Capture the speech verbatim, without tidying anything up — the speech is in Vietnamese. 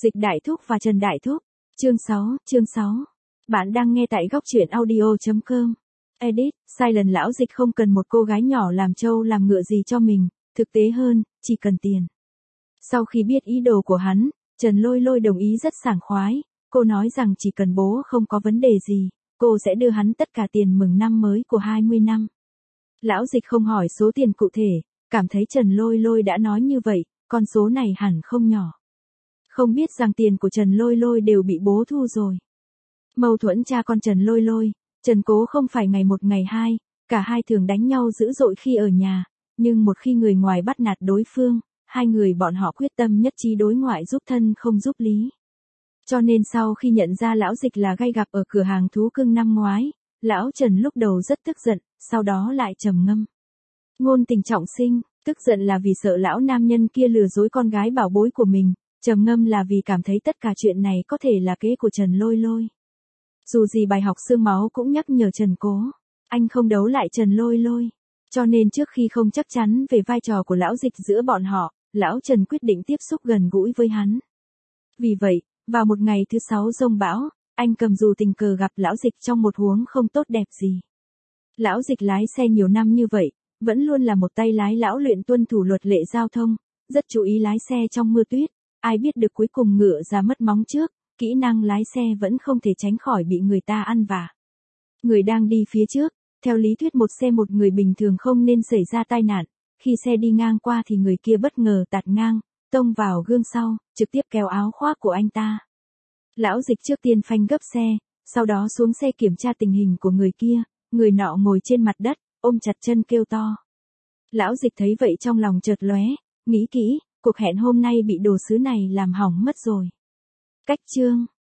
Dịch Đại Thúc và Trần Đại Thúc. Chương sáu, chương sáu. Bạn đang nghe tại góc truyện audio chấm com. Edit, Silent lão Dịch không cần một cô gái nhỏ làm trâu làm ngựa gì cho mình, thực tế hơn, chỉ cần tiền. Sau khi biết ý đồ của hắn, Trần Lôi Lôi đồng ý rất sảng khoái, cô nói rằng chỉ cần bố không có vấn đề gì, cô sẽ đưa hắn tất cả tiền mừng năm mới của hai mươi năm. Lão Dịch không hỏi số tiền cụ thể, cảm thấy Trần Lôi Lôi đã nói như vậy, con số này hẳn không nhỏ. Không biết rằng tiền của Trần Lôi Lôi đều bị bố thu rồi. Mâu thuẫn cha con Trần Lôi Lôi, Trần Cố không phải ngày một ngày hai, cả hai thường đánh nhau dữ dội khi ở nhà, nhưng một khi người ngoài bắt nạt đối phương, hai người bọn họ quyết tâm nhất trí đối ngoại giúp thân không giúp lý. Cho nên sau khi nhận ra lão Dịch là gay gặp ở cửa hàng thú cưng năm ngoái, lão Trần lúc đầu rất tức giận, sau đó lại trầm ngâm. Ngôn tình trọng sinh, tức giận là vì sợ lão nam nhân kia lừa dối con gái bảo bối của mình, trầm ngâm là vì cảm thấy tất cả chuyện này có thể là kế của Trần Lôi Lôi. Dù gì bài học xương máu cũng nhắc nhở Trần Cố, anh không đấu lại Trần Lôi Lôi. Cho nên trước khi không chắc chắn về vai trò của lão Dịch giữa bọn họ, lão Trần quyết định tiếp xúc gần gũi với hắn. Vì vậy, vào một ngày thứ sáu giông bão, anh cầm dù tình cờ gặp lão Dịch trong một huống không tốt đẹp gì. Lão Dịch lái xe nhiều năm như vậy, vẫn luôn là một tay lái lão luyện tuân thủ luật lệ giao thông, rất chú ý lái xe trong mưa tuyết. Ai biết được cuối cùng ngựa ra mất móng trước, kỹ năng lái xe vẫn không thể tránh khỏi bị người ta ăn vạ. Người đang đi phía trước, theo lý thuyết một xe một người bình thường không nên xảy ra tai nạn, khi xe đi ngang qua thì người kia bất ngờ tạt ngang, tông vào gương sau, trực tiếp kéo áo khoác của anh ta. Lão Dịch trước tiên phanh gấp xe, sau đó xuống xe kiểm tra tình hình của người kia, người nọ ngồi trên mặt đất, ôm chặt chân kêu to. Lão Dịch thấy vậy trong lòng chợt lóe, nghĩ kỹ, cuộc hẹn hôm nay bị đồ sứ này làm hỏng mất rồi. Cách chương